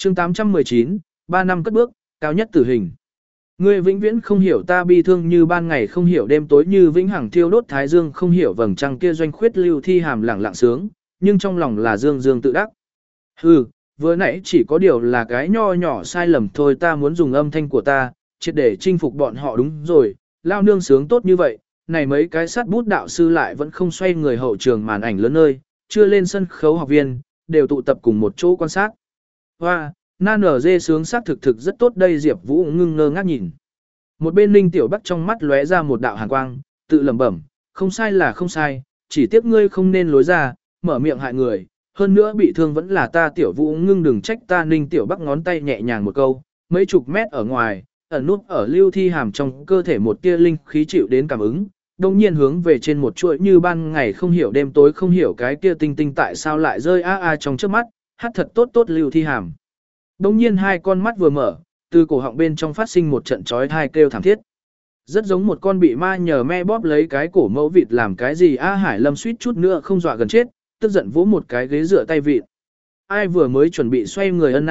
chương 819, 3 năm cất bước, cao nhất tử hình. Ngươi vĩnh viễn không hiểu ta bi thương như ban ngày không hiểu đêm tối như vĩnh hằng thiêu đốt thái dương không hiểu vầng trăng kia doanh khuyết Lưu Thi Hàm lẳng lặng sướng, nhưng trong lòng là dương dương tự đắc. Hừ, vừa nãy chỉ có điều là cái nho nhỏ sai lầm thôi, ta muốn dùng âm thanh của ta, triệt để chinh phục bọn họ đúng rồi, lao nương sướng tốt như vậy, này mấy cái sát bút đạo sư lại vẫn không xoay người hậu trường màn ảnh lớn nơi, chưa lên sân khấu học viên, đều tụ tập cùng một chỗ quan sát. Hoa, na nở dê sướng xác thực thực rất tốt đây Diệp Vũ ngưng ngơ ngác nhìn. Một bên Ninh Tiểu Bắc trong mắt lóe ra một đạo hàn quang, tự lẩm bẩm, không sai là không sai, chỉ tiếc ngươi không nên lối ra, mở miệng hại người, hơn nữa bị thương vẫn là ta Tiểu Vũ ngưng đừng trách ta. Ninh Tiểu Bắc ngón tay nhẹ nhàng một câu, mấy chục mét ở ngoài, ẩn núp ở Lưu Thi Hàm trong cơ thể một tia linh khí chịu đến cảm ứng, đồng nhiên hướng về trên một chuỗi như ban ngày không hiểu đêm tối không hiểu cái kia tinh tinh tại sao lại rơi trong trước mắt, hát thật tốt tốt Lưu Thi Hàm. Đồng nhiên hai con mắt vừa mở, từ cổ họng bên trong phát sinh một trận chói tai kêu thảm thiết. Rất giống một con bị ma nhờ me bóp lấy cái cổ mẫu vịt làm cái gì Hải Lâm suýt chút nữa không dọa gần chết, tức giận vỗ một cái ghế dựa tay vịt. Ai vừa mới chuẩn bị xoay người ân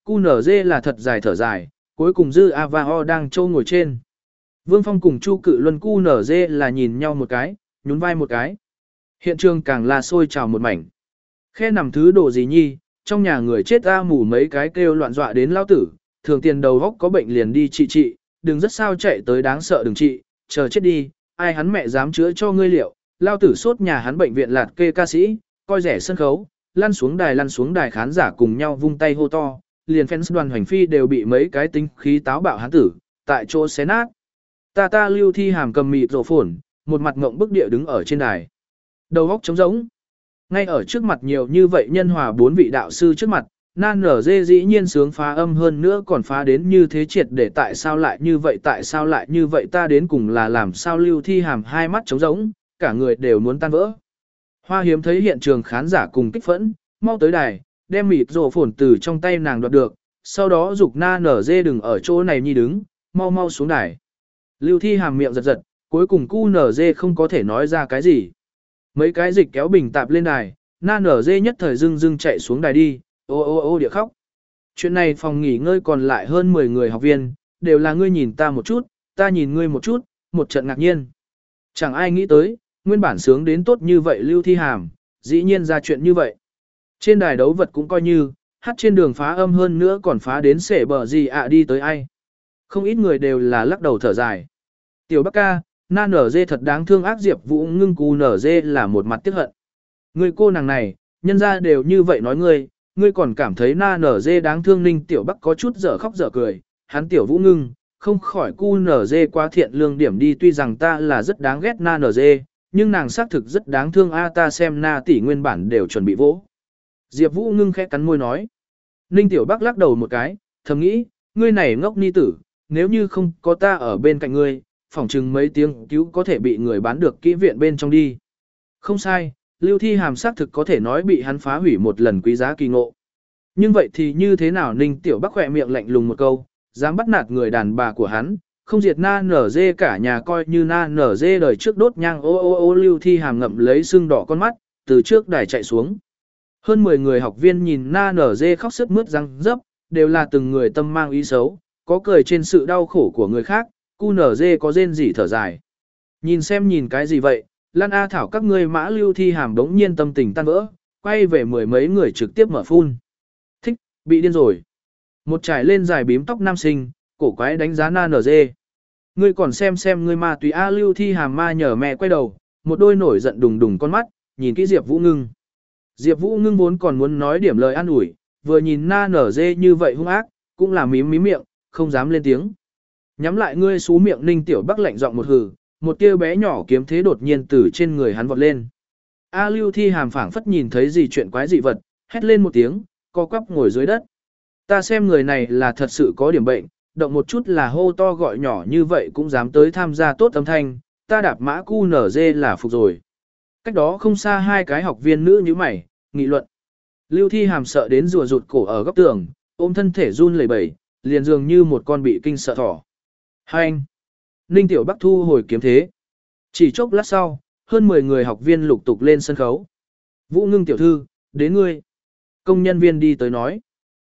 QNZ là thật dài thở dài, cuối cùng dư Avao đang trâu ngồi trên. Vương Phong cùng Chu Cự Luân QNZ là nhìn nhau một cái, nhún vai một cái. Hiện trường càng là sôi trào một mảnh. Khe nằm thứ đồ gì nhi, trong nhà người chết mù mấy cái kêu loạn dọa đến lao tử, thường tiền đầu góc có bệnh liền đi trị, đừng rất sao chạy tới đáng sợ đừng trị, chờ chết đi, ai hắn mẹ dám chữa cho ngươi liệu, lao tử sốt nhà hắn bệnh viện lạt kê ca sĩ, coi rẻ sân khấu, lăn xuống đài khán giả cùng nhau vung tay hô to, liền fans đoàn hoành phi đều bị mấy cái tính khí táo bạo hắn tử, tại chỗ xé nát. Ta Lưu Thi Hàm cầm mịt rổ phồn, một mặt ngộng bức địa đứng ở trên đài. Đầu góc trống rỗng. Ngay ở trước mặt nhiều như vậy nhân hòa 4 vị đạo sư trước mặt, nan nở dê dĩ nhiên sướng phá âm hơn nữa còn phá đến như thế triệt để tại sao lại như vậy ta đến cùng là làm sao. Lưu Thi Hàm hai mắt trống rỗng, cả người đều muốn tan vỡ. Hoa hiếm thấy hiện trường khán giả cùng kích phẫn, mau tới đài, đem mịt rổ phồn từ trong tay nàng đoạt được, sau đó dục na nở dê đừng ở chỗ này nhi đứng, mau xuống đài. Lưu Thi Hàm miệng giật giật, cuối cùng QNZ không có thể nói ra cái gì. Mấy cái dịch kéo bình tạp lên đài, na nở dê nhất thời dưng chạy xuống đài đi, ô địa khóc. Chuyện này phòng nghỉ ngơi còn lại hơn 10 người học viên, đều là ngươi nhìn ta một chút, ta nhìn ngươi một chút, một trận ngạc nhiên. Chẳng ai nghĩ tới, nguyên bản sướng đến tốt như vậy Lưu Thi Hàm, dĩ nhiên ra chuyện như vậy. Trên đài đấu vật cũng coi như, hát trên đường phá âm hơn nữa còn phá đến xể bờ gì đi tới ai. Không ít người đều là lắc đầu thở dài. Tiểu Bắc ca, na nở dê thật đáng thương ác Diệp Vũ ngưng cù nở dê là một mặt tiếc hận. Người cô nàng này, nhân ra đều như vậy nói ngươi còn cảm thấy na nở dê đáng thương. Ninh Tiểu Bắc có chút dở khóc dở cười, hắn Tiểu Vũ ngưng, không khỏi cu nở dê quá thiện lương điểm đi, tuy rằng ta là rất đáng ghét na nở dê, nhưng nàng xác thực rất đáng thương ta xem na tỷ nguyên bản đều chuẩn bị vỗ. Diệp Vũ ngưng khẽ cắn môi nói. Ninh Tiểu Bắc lắc đầu một cái, thầm nghĩ, ngươi này ngốc ni tử, nếu như không có ta ở bên cạnh ngươi, phỏng chừng mấy tiếng cứu có thể bị người bán được kỹ viện bên trong đi. Không sai, Lưu Thi Hàm xác thực có thể nói bị hắn phá hủy một lần quý giá kỳ ngộ. Nhưng vậy thì như thế nào? Ninh Tiểu Bắc khỏe miệng lạnh lùng một câu, dám bắt nạt người đàn bà của hắn, không diệt na nở dê cả nhà coi như na nở dê đời trước đốt nhang ô. Lưu Thi Hàm ngậm lấy sưng đỏ con mắt, từ trước đài chạy xuống. Hơn 10 người học viên nhìn na nở dê khóc sướt mướt răng dấp, đều là từng người tâm mang ý xấu, có cười trên sự đau khổ của người khác, QNZ có rên rỉ thở dài. Nhìn xem nhìn cái gì vậy, Lan A Thảo các ngươi mã. Lưu Thi Hàm đống nhiên tâm tình tan vỡ, quay về mười mấy người trực tiếp mở phun. Thích, bị điên rồi. Một trải lên dài bím tóc nam sinh, cổ quái đánh giá na nở dê. Ngươi còn xem ngươi ma tùy Lưu Thi Hàm ma nhờ mẹ quay đầu, một đôi nổi giận đùng đùng con mắt, nhìn kỹ Diệp Vũ ngưng. Diệp Vũ ngưng vốn còn muốn nói điểm lời an ủi, vừa nhìn na nở dê như vậy hung ác, cũng là mím miệng, không dám lên tiếng. Nhắm lại ngươi xú miệng. Ninh Tiểu Bắc lạnh giọng một hừ, một tia bé nhỏ kiếm thế đột nhiên từ trên người hắn vọt lên. Lưu Thi Hàm phảng phất nhìn thấy gì chuyện quái dị vật, hét lên một tiếng, co quắp ngồi dưới đất. Ta xem người này là thật sự có điểm bệnh, động một chút là hô to gọi nhỏ như vậy cũng dám tới tham gia tốt âm thanh, ta đạp mã QNZ là phục rồi. Cách đó không xa hai cái học viên nữ như mày, nghị luận. Lưu Thi Hàm sợ đến rùa rụt cổ ở góc tường, ôm thân thể run lẩy bẩy, liền dường như một con bị kinh sợ thỏ. Hai anh. Ninh Tiểu Bắc thu hồi kiếm thế. Chỉ chốc lát sau, hơn 10 người học viên lục tục lên sân khấu. Vũ ngưng tiểu thư, đến ngươi. Công nhân viên đi tới nói.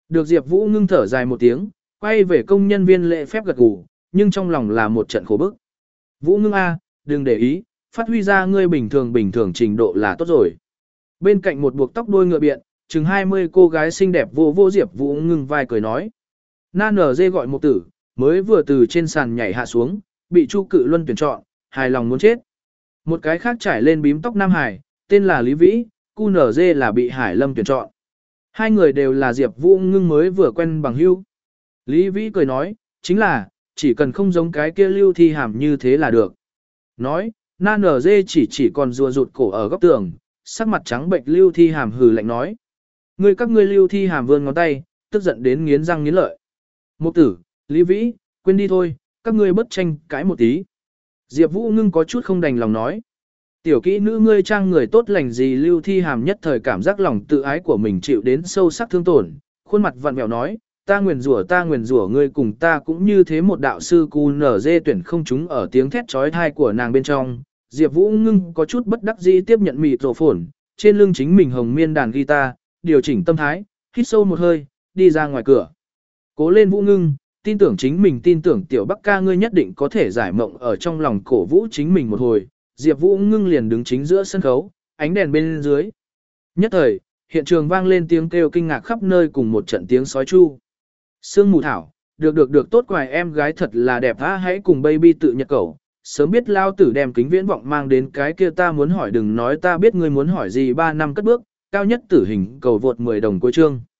Được Diệp Vũ ngưng thở dài một tiếng, quay về công nhân viên lễ phép gật gù, nhưng trong lòng là một trận khổ bức. Vũ ngưng a, đừng để ý, phát huy ra ngươi bình thường trình độ là tốt rồi. Bên cạnh một buộc tóc đuôi ngựa biện, chừng 20 cô gái xinh đẹp vô vô Diệp Vũ ngưng vai cười nói. Na nở dê gọi một tử, mới vừa từ trên sàn nhảy hạ xuống, bị Chu Cự Luân tuyển chọn, hài lòng muốn chết. Một cái khác trải lên bím tóc Nam Hải, tên là Lý Vĩ, cu nở dê là bị Hải Lâm tuyển chọn. Hai người đều là Diệp Vũ ngưng mới vừa quen bằng hữu. Lý Vĩ cười nói, chính là, chỉ cần không giống cái kia Lưu Thi Hàm như thế là được. Nói, Na nở dê chỉ còn rùa rụt cổ ở góc tường, sắc mặt trắng bệnh Lưu Thi Hàm hừ lạnh nói. Các ngươi Lưu Thi Hàm vươn ngón tay, tức giận đến nghiến răng nghiến lợi. Mục tử, Lý Vĩ, quên đi thôi, các ngươi bất tranh cãi một tí. Diệp Vũ ngưng có chút không đành lòng nói. Tiểu kỹ nữ ngươi trang người tốt lành gì Lưu Thi Hàm nhất thời cảm giác lòng tự ái của mình chịu đến sâu sắc thương tổn, khuôn mặt vặn vẹo nói, ta nguyền rủa ngươi cùng ta cũng như thế một đạo sư cu nở dê tuyển không chúng ở tiếng thét chói tai của nàng bên trong. Diệp Vũ ngưng có chút bất đắc dĩ tiếp nhận mịt rổ phồn, trên lưng chính mình hồng miên đàn guitar, điều chỉnh tâm thái, hít sâu một hơi, đi ra ngoài cửa. Cố lên Vũ ngưng, tin tưởng chính mình, tin tưởng tiểu Bắc ca ngươi nhất định có thể giải mộng ở trong lòng cổ vũ chính mình một hồi. Diệp Vũ ngưng liền đứng chính giữa sân khấu, ánh đèn bên dưới. Nhất thời, hiện trường vang lên tiếng kêu kinh ngạc khắp nơi cùng một trận tiếng sói chu. Sương mù thảo, được tốt quài em gái thật là đẹp á, hãy cùng baby tự nhật cẩu. Sớm biết lao tử đem kính viễn vọng mang đến cái kia ta muốn hỏi đừng nói ta biết ngươi muốn hỏi gì 3 năm cất bước, cao nhất tử hình cầu vượt 10 đồng cuối chương.